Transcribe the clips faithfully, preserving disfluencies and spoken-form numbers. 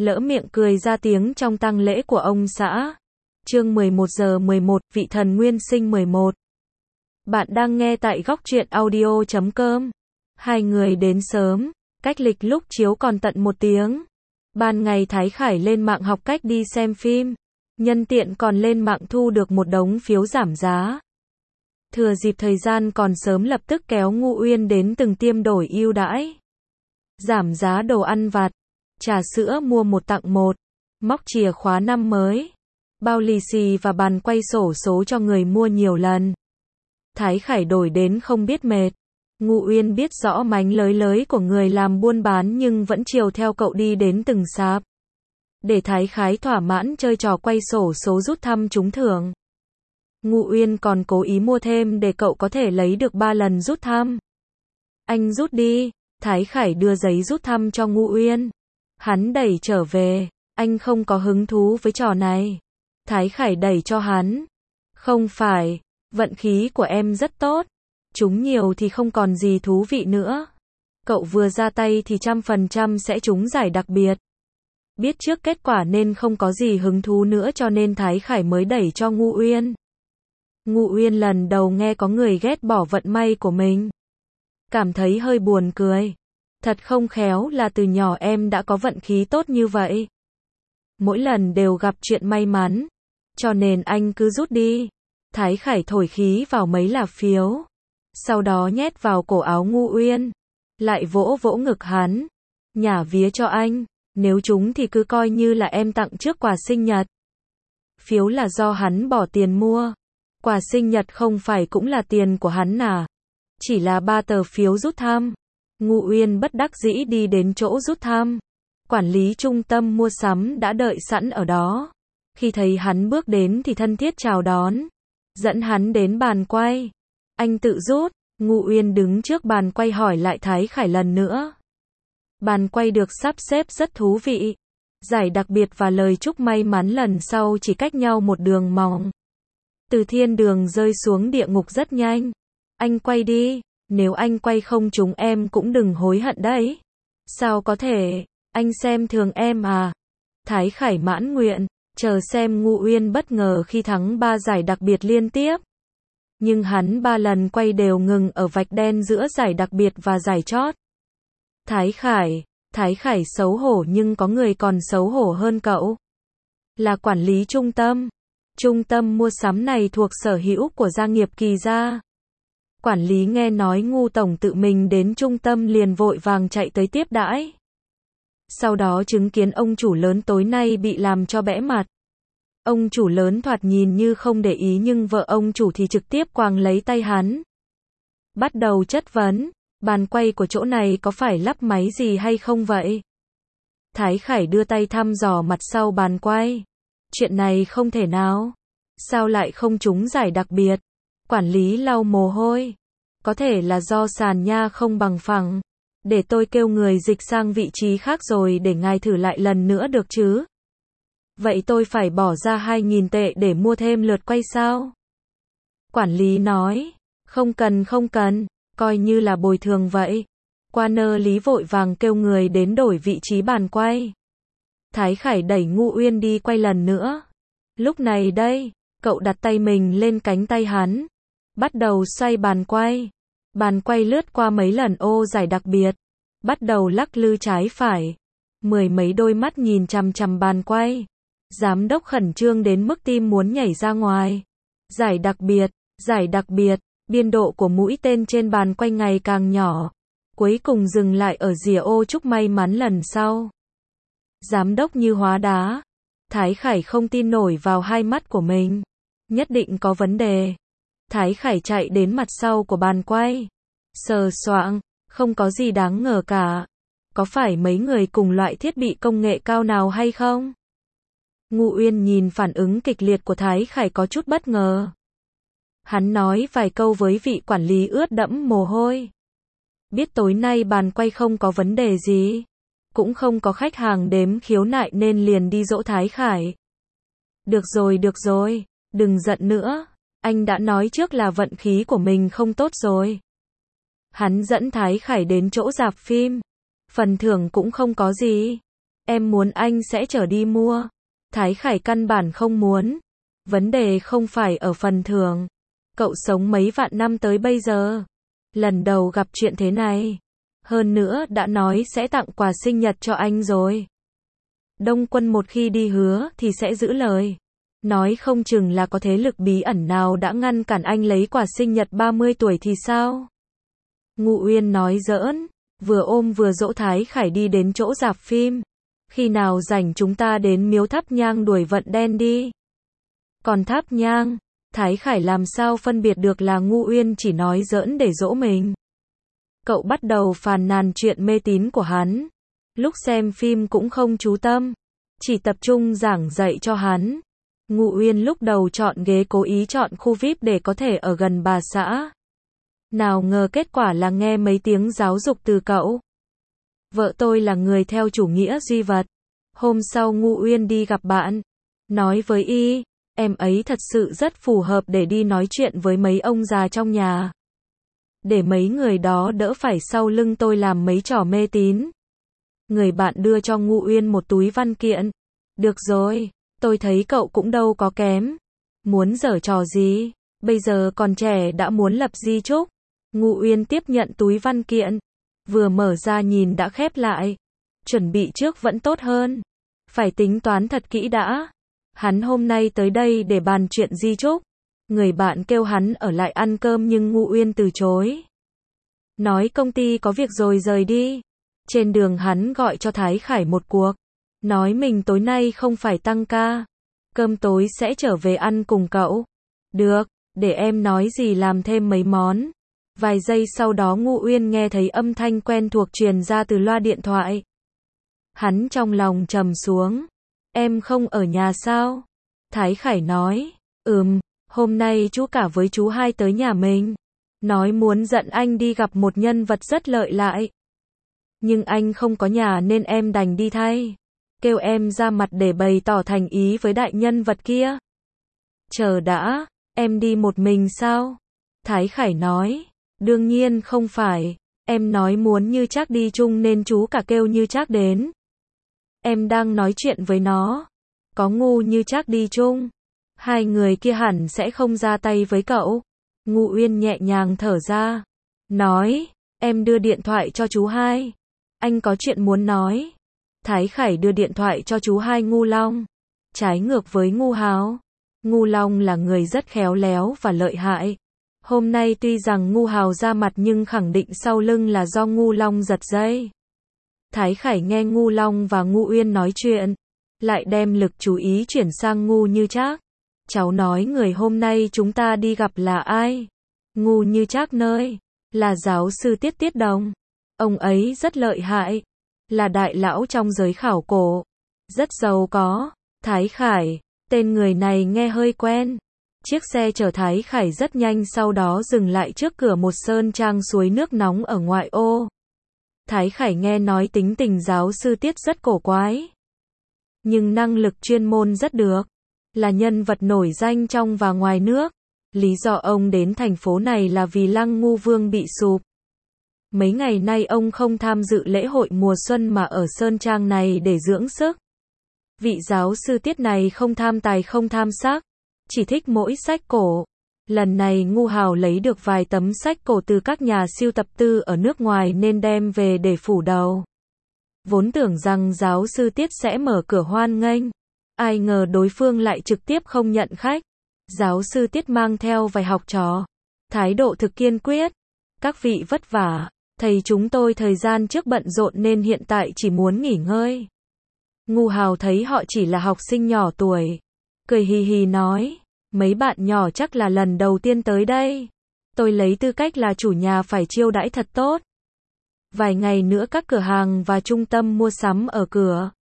lỡ miệng cười ra tiếng trong tang lễ của ông xã. Chương mười một giờ mười một, vị thần nguyên sinh mười một. Bạn đang nghe tại góc truyện audio chấm com. Hai người đến sớm, cách lịch lúc chiếu còn tận một tiếng. Ban ngày Thái Khải lên mạng học cách đi xem phim, nhân tiện còn lên mạng thu được một đống phiếu giảm giá. Thừa dịp thời gian còn sớm lập tức kéo Ngu Uyên đến từng tiêm đổi ưu đãi. Giảm giá đồ ăn vặt, trà sữa mua một tặng một, móc chìa khóa năm mới, bao lì xì và bàn quay xổ số cho người mua nhiều lần. Thái Khải đổi đến không biết mệt. Ngu Uyên biết rõ mánh lới lới của người làm buôn bán nhưng vẫn chiều theo cậu đi đến từng sạp. Để Thái Khải thỏa mãn chơi trò quay sổ số rút thăm trúng thưởng. Ngu Uyên còn cố ý mua thêm để cậu có thể lấy được ba lần rút thăm. Anh rút đi. Thái Khải đưa giấy rút thăm cho Ngu Uyên. Hắn đẩy trở về. Anh không có hứng thú với trò này. Thái Khải đẩy cho hắn. Không phải, vận khí của em rất tốt. Trúng nhiều thì không còn gì thú vị nữa. Cậu vừa ra tay thì trăm phần trăm sẽ trúng giải đặc biệt. Biết trước kết quả nên không có gì hứng thú nữa cho nên Thái Khải mới đẩy cho Ngu Uyên. Ngu Uyên lần đầu nghe có người ghét bỏ vận may của mình. Cảm thấy hơi buồn cười. Thật không khéo là từ nhỏ em đã có vận khí tốt như vậy. Mỗi lần đều gặp chuyện may mắn. Cho nên anh cứ rút đi. Thái Khải thổi khí vào mấy là phiếu. Sau đó nhét vào cổ áo Ngu Uyên. Lại vỗ vỗ ngực hắn. Nhả vía cho anh. Nếu trúng thì cứ coi như là em tặng trước quà sinh nhật. Phiếu là do hắn bỏ tiền mua. Quà sinh nhật không phải cũng là tiền của hắn à? Chỉ là ba tờ phiếu rút thăm. Ngu Uyên bất đắc dĩ đi đến chỗ rút thăm. Quản lý trung tâm mua sắm đã đợi sẵn ở đó. Khi thấy hắn bước đến thì thân thiết chào đón. Dẫn hắn đến bàn quay. Anh tự rút. Ngu Uyên đứng trước bàn quay hỏi lại Thái Khải lần nữa. Bàn quay được sắp xếp rất thú vị. Giải đặc biệt và lời chúc may mắn lần sau chỉ cách nhau một đường mỏng. Từ thiên đường rơi xuống địa ngục rất nhanh. Anh quay đi. Nếu anh quay không trúng em cũng đừng hối hận đấy. Sao có thể? Anh xem thường em à? Thái Khải mãn nguyện. Chờ xem Ngu Uyên bất ngờ khi thắng ba giải đặc biệt liên tiếp. Nhưng hắn ba lần quay đều ngừng ở vạch đen giữa giải đặc biệt và giải chót. Thái Khải, Thái Khải xấu hổ nhưng có người còn xấu hổ hơn cậu. Là quản lý trung tâm. Trung tâm mua sắm này thuộc sở hữu của gia nghiệp Kỳ gia. Quản lý nghe nói Ngu tổng tự mình đến trung tâm liền vội vàng chạy tới tiếp đãi. Sau đó chứng kiến ông chủ lớn tối nay bị làm cho bẽ mặt. Ông chủ lớn thoạt nhìn như không để ý nhưng vợ ông chủ thì trực tiếp quàng lấy tay hắn. Bắt đầu chất vấn, bàn quay của chỗ này có phải lắp máy gì hay không vậy? Thái Khải đưa tay thăm dò mặt sau bàn quay. Chuyện này không thể nào. Sao lại không trúng giải đặc biệt? Quản lý lau mồ hôi. Có thể là do sàn nha không bằng phẳng. Để tôi kêu người dịch sang vị trí khác rồi để ngài thử lại lần nữa được chứ? Vậy tôi phải bỏ ra hai nghìn tệ để mua thêm lượt quay sao? Quản lý nói. Không cần không cần, coi như là bồi thường vậy. Quan lý vội vàng kêu người đến đổi vị trí bàn quay. Thái Khải đẩy Ngu Uyên đi quay lần nữa. Lúc này đây, cậu đặt tay mình lên cánh tay hắn. Bắt đầu xoay bàn quay. Bàn quay lướt qua mấy lần ô giải đặc biệt. Bắt đầu lắc lư trái phải. Mười mấy đôi mắt nhìn chằm chằm bàn quay. Giám đốc khẩn trương đến mức tim muốn nhảy ra ngoài. Giải đặc biệt, giải đặc biệt. Biên độ của mũi tên trên bàn quay ngày càng nhỏ. Cuối cùng dừng lại ở rìa ô chúc may mắn lần sau. Giám đốc như hóa đá. Thái Khải không tin nổi vào hai mắt của mình. Nhất định có vấn đề. Thái Khải chạy đến mặt sau của bàn quay. Sờ soạng, không có gì đáng ngờ cả. Có phải mấy người cùng loại thiết bị công nghệ cao nào hay không? Ngu Uyên nhìn phản ứng kịch liệt của Thái Khải có chút bất ngờ. Hắn nói vài câu với vị quản lý ướt đẫm mồ hôi. Biết tối nay bàn quay không có vấn đề gì. Cũng không có khách hàng đếm khiếu nại nên liền đi dỗ Thái Khải. Được rồi được rồi, đừng giận nữa. Anh đã nói trước là vận khí của mình không tốt rồi. Hắn dẫn Thái Khải đến chỗ rạp phim. Phần thưởng cũng không có gì. Em muốn anh sẽ chở đi mua. Thái Khải căn bản không muốn. Vấn đề không phải ở phần thưởng. Cậu sống mấy vạn năm tới bây giờ. Lần đầu gặp chuyện thế này. Hơn nữa đã nói sẽ tặng quà sinh nhật cho anh rồi. Đông Quân một khi đi hứa thì sẽ giữ lời. Nói không chừng là có thế lực bí ẩn nào đã ngăn cản anh lấy quà sinh nhật ba mươi tuổi thì sao? Ngụ Uyên nói giỡn, vừa ôm vừa dỗ Thái Khải đi đến chỗ rạp phim. Khi nào rảnh chúng ta đến miếu Tháp Nhang đuổi vận đen đi. Còn Tháp Nhang, Thái Khải làm sao phân biệt được là Ngụ Uyên chỉ nói giỡn để dỗ mình. Cậu bắt đầu phàn nàn chuyện mê tín của hắn. Lúc xem phim cũng không chú tâm, chỉ tập trung giảng dạy cho hắn. Ngụ Uyên lúc đầu chọn ghế cố ý chọn khu vi ai pi để có thể ở gần bà xã. Nào ngờ kết quả là nghe mấy tiếng giáo dục từ cậu. Vợ tôi là người theo chủ nghĩa duy vật. Hôm sau Ngụ Uyên đi gặp bạn. Nói với y, em ấy thật sự rất phù hợp để đi nói chuyện với mấy ông già trong nhà. Để mấy người đó đỡ phải sau lưng tôi làm mấy trò mê tín. Người bạn đưa cho Ngụ Uyên một túi văn kiện. Được rồi, tôi thấy cậu cũng đâu có kém. Muốn giở trò gì? Bây giờ còn trẻ đã muốn lập di chúc. Ngụ Uyên tiếp nhận túi văn kiện. Vừa mở ra nhìn đã khép lại. Chuẩn bị trước vẫn tốt hơn. Phải tính toán thật kỹ đã. Hắn hôm nay tới đây để bàn chuyện di chúc. Người bạn kêu hắn ở lại ăn cơm nhưng Ngụ Uyên từ chối. Nói công ty có việc rồi rời đi. Trên đường hắn gọi cho Thái Khải một cuộc. Nói mình tối nay không phải tăng ca. Cơm tối sẽ trở về ăn cùng cậu. Được, để em nói gì làm thêm mấy món. Vài giây sau đó Ngụ Uyên nghe thấy âm thanh quen thuộc truyền ra từ loa điện thoại. Hắn trong lòng trầm xuống. Em không ở nhà sao? Thái Khải nói. Ừm, hôm nay chú cả với chú hai tới nhà mình. Nói muốn dẫn anh đi gặp một nhân vật rất lợi hại. Nhưng anh không có nhà nên em đành đi thay. Kêu em ra mặt để bày tỏ thành ý với đại nhân vật kia. Chờ đã, em đi một mình sao? Thái Khải nói. Đương nhiên không phải. Em nói muốn Như Trác đi chung nên chú cả kêu Như Trác đến. Em đang nói chuyện với nó. Có ngu Như Trác đi chung. Hai người kia hẳn sẽ không ra tay với cậu. Ngụ Uyên nhẹ nhàng thở ra. Nói, em đưa điện thoại cho chú hai. Anh có chuyện muốn nói. Thái Khải đưa điện thoại cho chú hai Ngu Long. Trái ngược với Ngu Hào. Ngu Long là người rất khéo léo và lợi hại. Hôm nay tuy rằng Ngu Hào ra mặt nhưng khẳng định sau lưng là do Ngu Long giật dây. Thái Khải nghe Ngu Long và Ngụ Uyên nói chuyện. Lại đem lực chú ý chuyển sang Ngu Như Trác. Cháu nói người hôm nay chúng ta đi gặp là ai? Ngu Như Trác nơi. Là giáo sư Tiết Tiết Đồng. Ông ấy rất lợi hại. Là đại lão trong giới khảo cổ. Rất giàu có. Thái Khải. Tên người này nghe hơi quen. Chiếc xe chở Thái Khải rất nhanh sau đó dừng lại trước cửa một sơn trang suối nước nóng ở ngoại ô. Thái Khải nghe nói tính tình giáo sư Tiết rất cổ quái. Nhưng năng lực chuyên môn rất được. Là nhân vật nổi danh trong và ngoài nước. Lý do ông đến thành phố này là vì Lăng Ngu Vương bị sụp. Mấy ngày nay ông không tham dự lễ hội mùa xuân mà ở sơn trang này để dưỡng sức. Vị giáo sư Tiết này không tham tài không tham sắc. Chỉ thích mỗi sách cổ. Lần này Ngu Hào lấy được vài tấm sách cổ từ các nhà sưu tập tư ở nước ngoài nên đem về để phủ đầu. Vốn tưởng rằng giáo sư Tiết sẽ mở cửa hoan nghênh. Ai ngờ đối phương lại trực tiếp không nhận khách. Giáo sư Tiết mang theo vài học trò. Thái độ thực kiên quyết. Các vị vất vả. Thầy chúng tôi thời gian trước bận rộn nên hiện tại chỉ muốn nghỉ ngơi. Ngu Hào thấy họ chỉ là học sinh nhỏ tuổi. Cười hì hì nói. Mấy bạn nhỏ chắc là lần đầu tiên tới đây. Tôi lấy tư cách là chủ nhà phải chiêu đãi thật tốt. Vài ngày nữa các cửa hàng và trung tâm mua sắm ở cửa.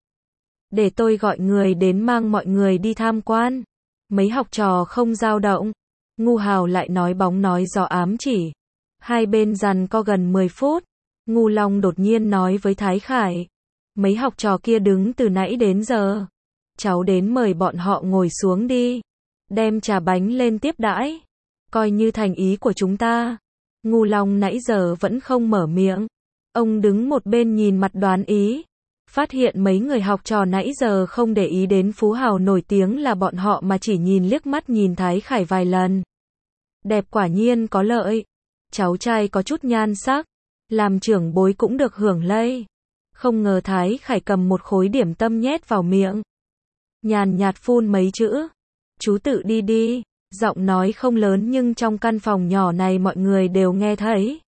Để tôi gọi người đến mang mọi người đi tham quan. Mấy học trò không dao động. Ngu Hào lại nói bóng nói gió ám chỉ. Hai bên giằng co gần mười phút. Ngu Long đột nhiên nói với Thái Khải. Mấy học trò kia đứng từ nãy đến giờ. Cháu đến mời bọn họ ngồi xuống đi. Đem trà bánh lên tiếp đãi. Coi như thành ý của chúng ta. Ngu Long nãy giờ vẫn không mở miệng. Ông đứng một bên nhìn mặt đoán ý. phát hiện mấy người học trò nãy giờ không để ý đến phú hào nổi tiếng là bọn họ mà chỉ nhìn liếc mắt nhìn Thái Khải vài lần. Đẹp quả nhiên có lợi. Cháu trai có chút nhan sắc, làm trưởng bối cũng được hưởng lây. Không ngờ Thái Khải cầm một khối điểm tâm nhét vào miệng. Nhàn nhạt phun mấy chữ. Chú tự đi đi. Giọng nói không lớn nhưng trong căn phòng nhỏ này mọi người đều nghe thấy.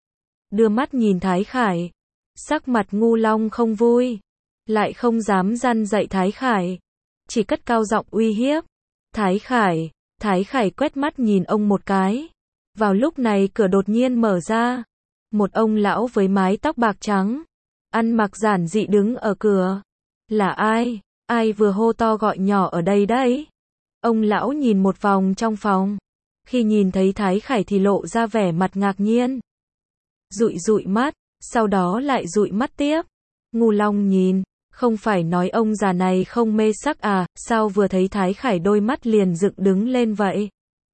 Đưa mắt nhìn Thái Khải. Sắc mặt Ngu Long không vui. Lại không dám răn dạy Thái Khải. Chỉ cất cao giọng uy hiếp. Thái Khải. Thái Khải quét mắt nhìn ông một cái. Vào lúc này cửa đột nhiên mở ra. Một ông lão với mái tóc bạc trắng. Ăn mặc giản dị đứng ở cửa. Là ai? Ai vừa hô to gọi nhỏ ở đây đấy? Ông lão nhìn một vòng trong phòng. Khi nhìn thấy Thái Khải thì lộ ra vẻ mặt ngạc nhiên. Dụi dụi mắt, sau đó lại dụi mắt tiếp. Ngu Long nhìn, không phải nói ông già này không mê sắc à, sao vừa thấy Thái Khải đôi mắt liền dựng đứng lên vậy?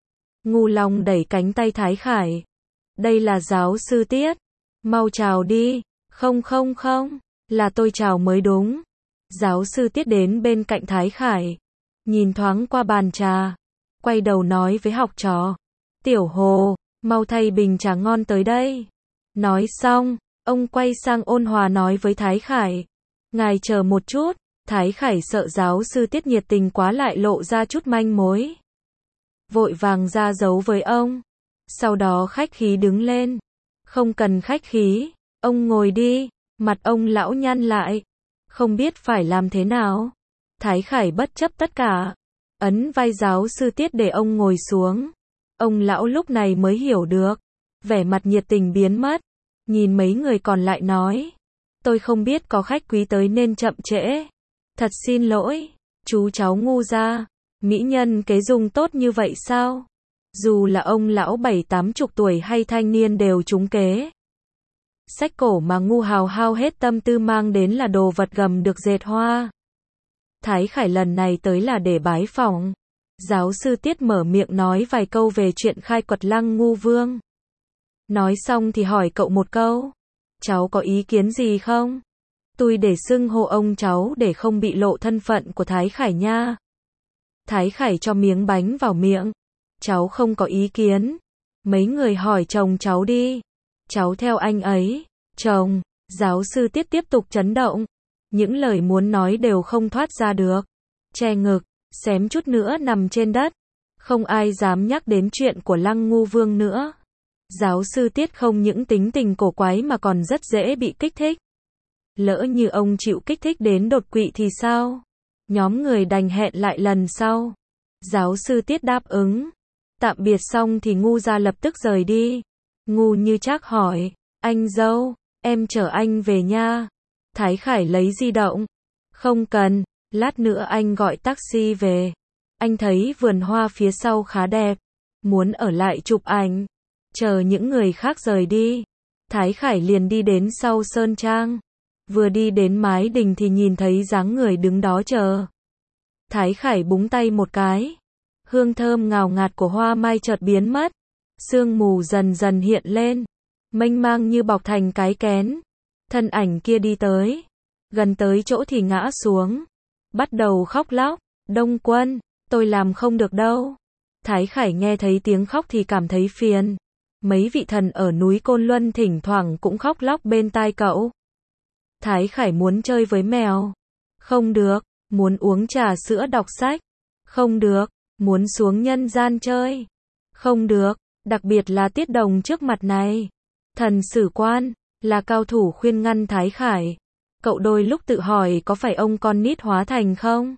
Ngu Long đẩy cánh tay Thái Khải. Đây là giáo sư Tiết. Mau chào đi. Không không không, là tôi chào mới đúng. Giáo sư Tiết đến bên cạnh Thái Khải. Nhìn thoáng qua bàn trà. Quay đầu nói với học trò. Tiểu Hồ, mau thay bình trà ngon tới đây. Nói xong, ông quay sang ôn hòa nói với Thái Khải. Ngài chờ một chút. Thái Khải sợ giáo sư Tiết nhiệt tình quá lại lộ ra chút manh mối. Vội vàng ra dấu với ông. Sau đó khách khí đứng lên. Không cần khách khí. Ông ngồi đi. Mặt ông lão nhăn lại. Không biết phải làm thế nào. Thái Khải bất chấp tất cả. Ấn vai giáo sư Tiết để ông ngồi xuống. Ông lão lúc này mới hiểu được. Vẻ mặt nhiệt tình biến mất. Nhìn mấy người còn lại nói. Tôi không biết có khách quý tới nên chậm trễ. Thật xin lỗi. Chú cháu ngu ra. Mỹ nhân kế dùng tốt như vậy sao? Dù là ông lão bảy tám chục tuổi hay thanh niên đều trúng kế. Sách cổ mà Ngu hào hao hết tâm tư mang đến là đồ vật gầm được dệt hoa. Thái Khải lần này tới là để bái phỏng. Giáo sư Tiết mở miệng nói vài câu về chuyện khai quật Lăng Ngu Vương. Nói xong thì hỏi cậu một câu. Cháu có ý kiến gì không? Tôi để xưng hô ông cháu để không bị lộ thân phận của Thái Khải nha. Thái Khải cho miếng bánh vào miệng. Cháu không có ý kiến. Mấy người hỏi chồng cháu đi. Cháu theo anh ấy. Chồng, giáo sư Tiết tiếp tục chấn động. Những lời muốn nói đều không thoát ra được. Che ngực, xém chút nữa nằm trên đất. Không ai dám nhắc đến chuyện của Lăng Ngu Vương nữa. Giáo sư Tiết không những tính tình cổ quái mà còn rất dễ bị kích thích. Lỡ như ông chịu kích thích đến đột quỵ thì sao? Nhóm người đành hẹn lại lần sau. Giáo sư Tiết đáp ứng. Tạm biệt xong thì Ngu ra lập tức rời đi. Ngu như Trác hỏi. Anh dâu, em chở anh về nha. Thái Khải lấy di động. Không cần, lát nữa anh gọi taxi về. Anh thấy vườn hoa phía sau khá đẹp. Muốn ở lại chụp ảnh. Chờ những người khác rời đi. Thái Khải liền đi đến sau sơn trang. Vừa đi đến mái đình thì nhìn thấy dáng người đứng đó chờ. Thái Khải búng tay một cái. Hương thơm ngào ngạt của hoa mai chợt biến mất. Sương mù dần dần hiện lên. Mênh mang như bọc thành cái kén. Thân ảnh kia đi tới. Gần tới chỗ thì ngã xuống. Bắt đầu khóc lóc. Đông Quân, tôi làm không được đâu. Thái Khải nghe thấy tiếng khóc thì cảm thấy phiền. Mấy vị thần ở núi Côn Luân thỉnh thoảng cũng khóc lóc bên tai cậu. Thái Khải muốn chơi với mèo. Không được. Muốn uống trà sữa đọc sách. Không được. Muốn xuống nhân gian chơi. Không được. Đặc biệt là Tiết Đồng trước mặt này. Thần Sử Quan là cao thủ khuyên ngăn Thái Khải. Cậu đôi lúc tự hỏi có phải ông con nít hóa thành không?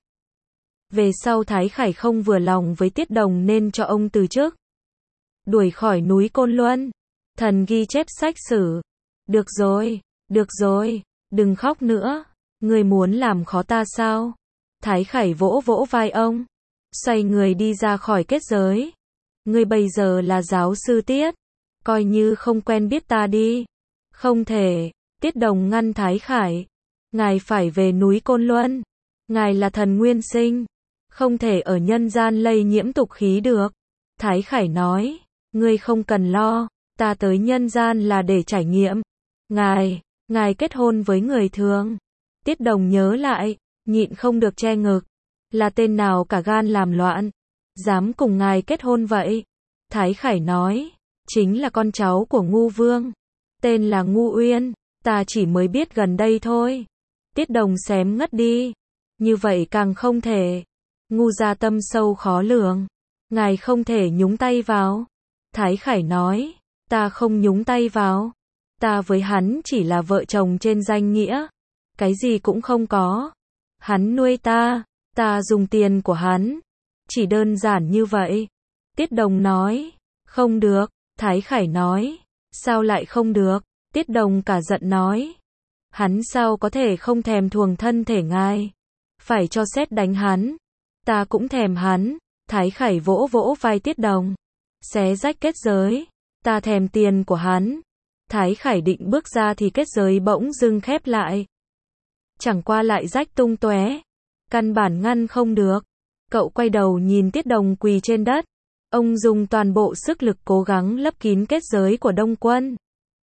Về sau Thái Khải không vừa lòng với Tiết Đồng nên cho ông từ chức. Đuổi khỏi núi Côn Luân. Thần ghi chép sách sử. Được rồi, được rồi, đừng khóc nữa. Người muốn làm khó ta sao? Thái Khải vỗ vỗ vai ông. Xoay người đi ra khỏi kết giới. Ngươi bây giờ là giáo sư Tiết. Coi như không quen biết ta đi. Không thể. Tiết Đồng ngăn Thái Khải. Ngài phải về núi Côn Luân. Ngài là thần nguyên sinh. Không thể ở nhân gian lây nhiễm tục khí được. Thái Khải nói. Ngươi không cần lo. Ta tới nhân gian là để trải nghiệm. Ngài, ngài kết hôn với người thường. Tiết Đồng nhớ lại, nhịn không được che ngực. Là tên nào cả gan làm loạn, dám cùng ngài kết hôn vậy? Thái Khải nói, chính là con cháu của Ngu Vương, tên là Ngu Uyên, ta chỉ mới biết gần đây thôi. Tiết Đồng xém ngất đi, như vậy càng không thể. Ngu gia tâm sâu khó lường, ngài không thể nhúng tay vào. Thái Khải nói, ta không nhúng tay vào, ta với hắn chỉ là vợ chồng trên danh nghĩa, cái gì cũng không có. Hắn nuôi ta, ta dùng tiền của hắn, chỉ đơn giản như vậy. Tiết Đồng nói, không được. Thái Khải nói, sao lại không được? Tiết Đồng cả giận nói, hắn sao có thể không thèm thuồng thân thể ngài, phải cho sét đánh hắn, ta cũng thèm hắn. Thái Khải vỗ vỗ vai Tiết Đồng, xé rách kết giới, ta thèm tiền của hắn. Thái Khải định bước ra thì kết giới bỗng dưng khép lại, chẳng qua lại rách tung tóe, căn bản ngăn không được. Cậu quay đầu nhìn Tiết Đồng quỳ trên đất, ông dùng toàn bộ sức lực cố gắng lấp kín kết giới của Đông Quân.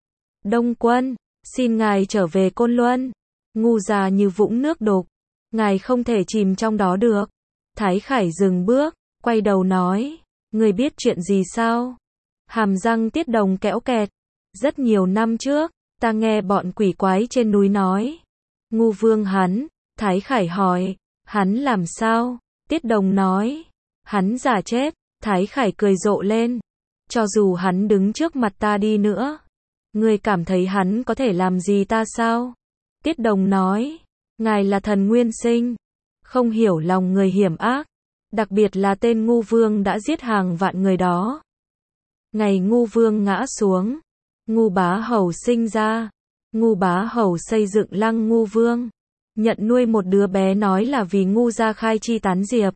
Đông Quân, xin ngài trở về Côn Luân. Ngu gia như vũng nước đục, ngài không thể chìm trong đó được. Thái Khải dừng bước, quay đầu nói, người biết chuyện gì sao? Hàm răng Tiết Đồng kẽo kẹt. Rất nhiều năm trước, ta nghe bọn quỷ quái trên núi nói, Ngu Vương hắn. Thái Khải hỏi, hắn làm sao? Tiết Đồng nói, hắn giả chết. Thái Khải cười rộ lên, cho dù hắn đứng trước mặt ta đi nữa, ngươi cảm thấy hắn có thể làm gì ta sao? Tiết Đồng nói, ngài là thần nguyên sinh, không hiểu lòng người hiểm ác, đặc biệt là tên Ngu Vương đã giết hàng vạn người đó. Ngày Ngu Vương ngã xuống, Ngu Bá Hầu sinh ra, Ngu Bá Hầu xây dựng lăng Ngu Vương, nhận nuôi một đứa bé nói là vì Ngu gia khai chi tán diệp.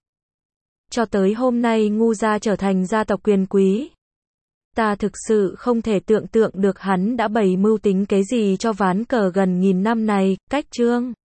Cho tới hôm nay Ngu gia trở thành gia tộc quyền quý. Ta thực sự không thể tưởng tượng được hắn đã bày mưu tính kế gì cho ván cờ gần nghìn năm này. Cách chương